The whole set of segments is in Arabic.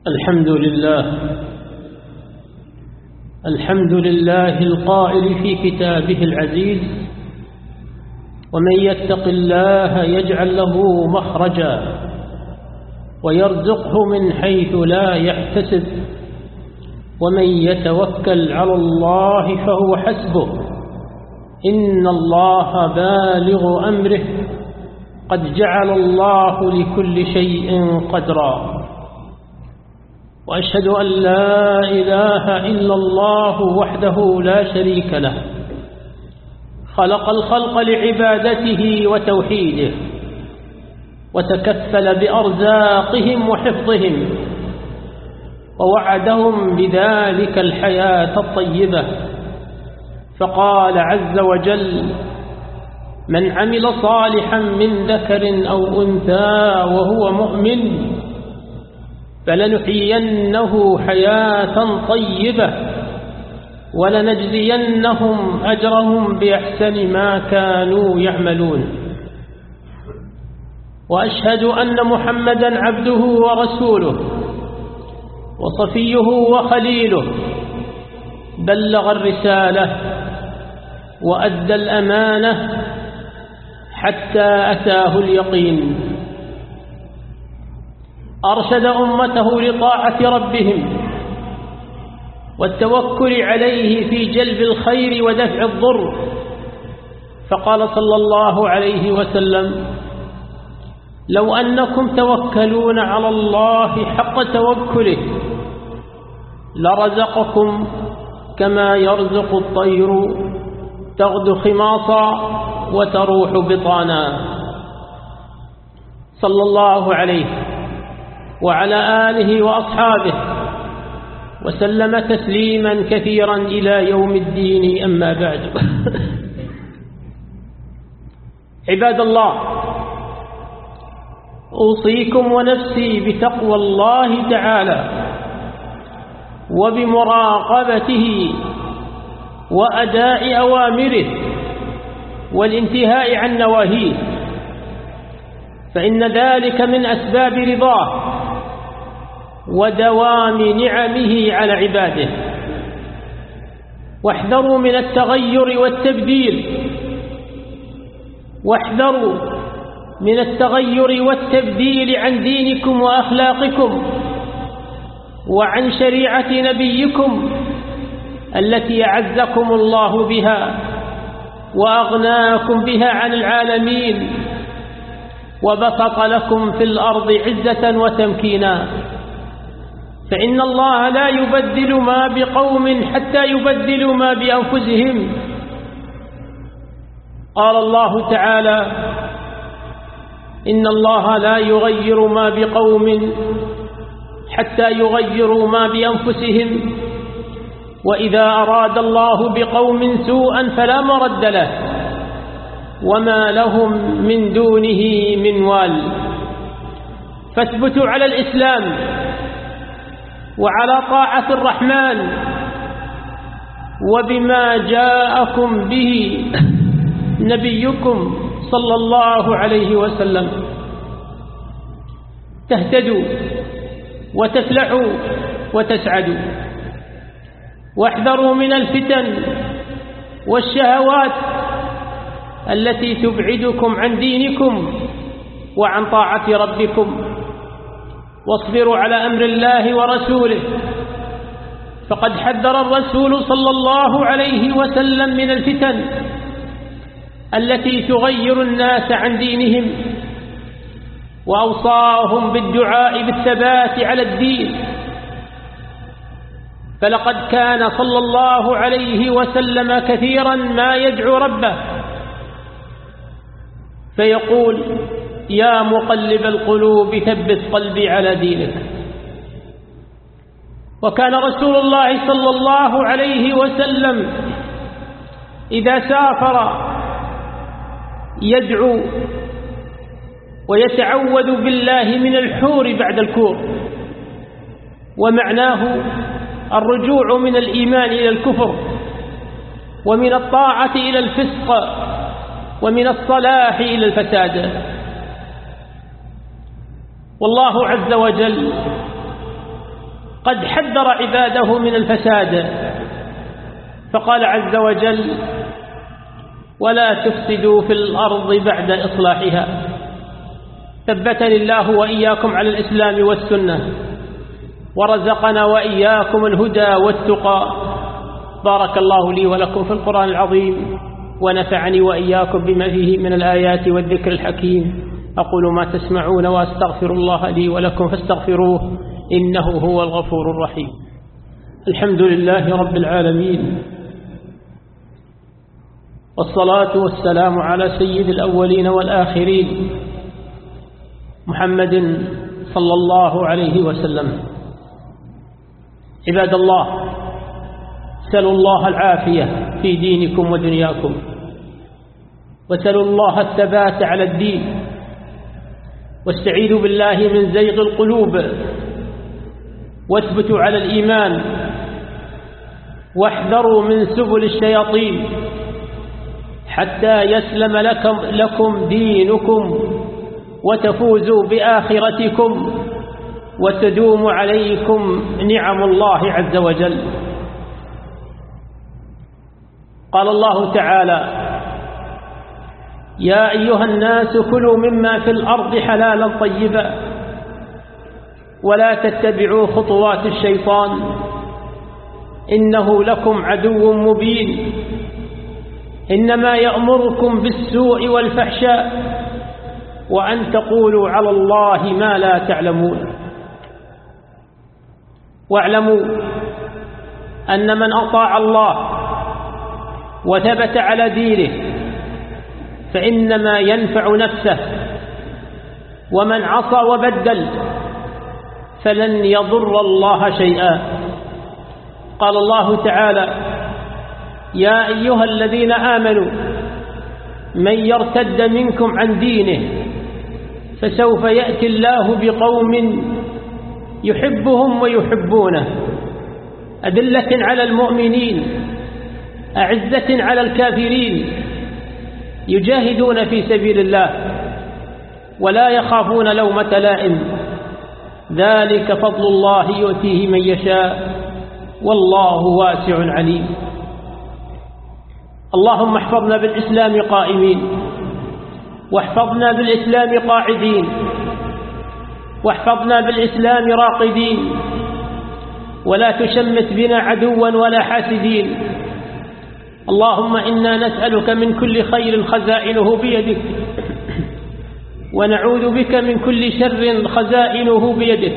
الحمد لله القائل في كتابه العزيز: ومن يتق الله يجعل له مخرجا ويرزقه من حيث لا يحتسب ومن يتوكل على الله فهو حسبه إن الله بالغ أمره قد جعل الله لكل شيء قدرا. وأشهد أن لا إله إلا الله وحده لا شريك له، خلق الخلق لعبادته وتوحيده، وتكفل بأرزاقهم وحفظهم، ووعدهم بذلك الحياة الطيبة، فقال عز وجل: من عمل صالحا من ذكر أو أنثى وهو مؤمن فلنحيينه حياة طيبة ولنجزينهم أجرهم بأحسن ما كانوا يعملون. وأشهد أن محمدا عبده ورسوله وصفيه وخليله، بلغ الرسالة وأدى الأمانة حتى أتاه اليقين، أرشد أمته لطاعة ربهم والتوكل عليه في جلب الخير ودفع الضر، فقال صلى الله عليه وسلم: لو أنكم توكلون على الله حق توكله لرزقكم كما يرزق الطير تغدو خماصا وتروح بطانا. صلى الله عليه وعلى آله وأصحابه وسلم تسليما كثيرا إلى يوم الدين، أما بعد. عباد الله، أوصيكم ونفسي بتقوى الله تعالى وبمراقبته وأداء أوامره والانتهاء عن نواهيه، فإن ذلك من أسباب رضاه ودوام نعمه على عباده. واحذروا من التغير والتبديل، واحذروا من التغير والتبديل عن دينكم وأخلاقكم وعن شريعة نبيكم التي أعزكم الله بها وأغناكم بها عن العالمين وبسط لكم في الأرض عزة وتمكينا، فإن الله لا يبدل ما بقوم حتى يبدلوا ما بأنفسهم. قال الله تعالى: إن الله لا يغير ما بقوم حتى يغيروا ما بأنفسهم، وإذا أراد الله بقوم سوءا فلا مرد له وما لهم من دونه من وال. فاثبتوا على الإسلام وعلى طاعة الرحمن وبما جاءكم به نبيكم صلى الله عليه وسلم، تهتدوا وتفلحوا وتسعدوا. واحذروا من الفتن والشهوات التي تبعدكم عن دينكم وعن طاعة ربكم، واصبروا على أمر الله ورسوله، فقد حذر الرسول صلى الله عليه وسلم من الفتن التي تغير الناس عن دينهم، وأوصاهم بالدعاء بالثبات على الدين. فلقد كان صلى الله عليه وسلم كثيرا ما يدعو ربه فيقول: يا مقلب القلوب ثبت قلبي على دينك. وكان رسول الله صلى الله عليه وسلم إذا سافر يدعو ويتعوذ بالله من الحور بعد الكور، ومعناه الرجوع من الإيمان إلى الكفر، ومن الطاعة إلى الفسق، ومن الصلاح إلى الفساد. والله عز وجل قد حذر عباده من الفساد، فقال عز وجل: ولا تفسدوا في الأرض بعد إصلاحها. ثبتني الله وإياكم على الإسلام والسنة، ورزقنا وإياكم الهدى والتقى. بارك الله لي ولكم في القرآن العظيم، ونفعني وإياكم بما فيه من الآيات والذكر الحكيم. أقول ما تسمعون وأستغفر الله لي ولكم فاستغفروه إنه هو الغفور الرحيم. الحمد لله رب العالمين، والصلاة والسلام على سيد الأولين والآخرين محمد صلى الله عليه وسلم. عباد الله، سلوا الله العافية في دينكم ودنياكم، وسلوا الله الثبات على الدين، واستعيذوا بالله من زيغ القلوب، واثبتوا على الإيمان، واحذروا من سبل الشياطين حتى يسلم لكم دينكم، وتفوزوا بآخرتكم، وتدوم عليكم نعم الله عز وجل. قال الله تعالى: يا أيها الناس كلوا مما في الأرض حلالا طيبا ولا تتبعوا خطوات الشيطان إنه لكم عدو مبين إنما يأمركم بالسوء والفحشاء وأن تقولوا على الله ما لا تعلمون. واعلموا أن من أطاع الله وثبت على دينه فإنما ينفع نفسه، ومن عصى وبدل فلن يضر الله شيئا. قال الله تعالى: يا أيها الذين آمنوا من يرتد منكم عن دينه فسوف يأتي الله بقوم يحبهم ويحبونه أذلة على المؤمنين أعزة على الكافرين يجاهدون في سبيل الله ولا يخافون لومة لائم ذلك فضل الله يؤتيه من يشاء والله واسع عليم. اللهم احفظنا بالإسلام قائمين، واحفظنا بالإسلام قاعدين، واحفظنا بالإسلام راقدين، ولا تشمت بنا عدوا ولا حاسدين. اللهم إنا نسألك من كل خير خزائنه بيدك، ونعوذ بك من كل شر خزائنه بيدك.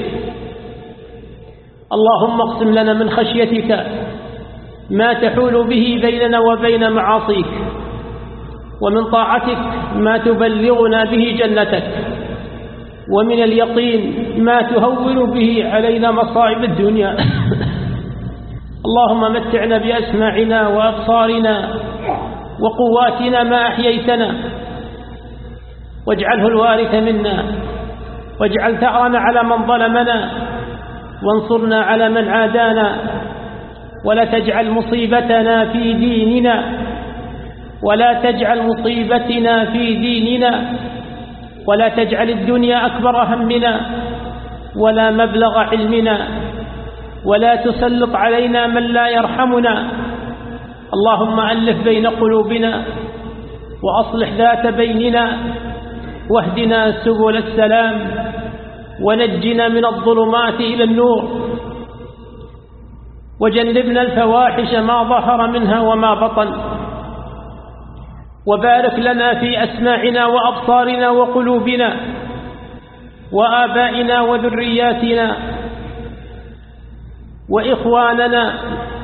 اللهم اقسم لنا من خشيتك ما تحول به بيننا وبين معاصيك، ومن طاعتك ما تبلغنا به جنتك، ومن اليقين ما تهون به علينا مصائب الدنيا. اللهم متعنا بأسماعنا وأبصارنا وقواتنا ما أحييتنا، واجعله الوارث منا، واجعل ثأرنا على من ظلمنا، وانصرنا على من عادانا، ولا تجعل مصيبتنا في ديننا، ولا تجعل مصيبتنا في ديننا، ولا تجعل الدنيا أكبر همنا ولا مبلغ علمنا، ولا تسلط علينا من لا يرحمنا. اللهم ألف بين قلوبنا وأصلح ذات بيننا، واهدنا سبل السلام، ونجنا من الظلمات إلى النور، وجنبنا الفواحش ما ظهر منها وما بطن، وبارك لنا في أسماعنا وأبصارنا وقلوبنا وآبائنا وذرياتنا وإخواننا.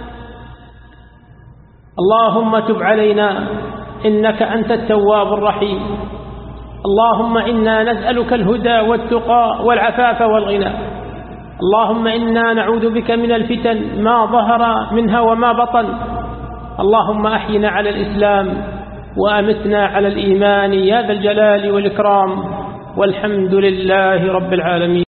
اللهم تب علينا إنك أنت التواب الرحيم. اللهم إنا نسألك الهدى والتقى والعفاف والغنى. اللهم إنا نعوذ بك من الفتن ما ظهر منها وما بطن. اللهم أحينا على الإسلام وأمتنا على الإيمان يا ذا الجلال والإكرام، والحمد لله رب العالمين.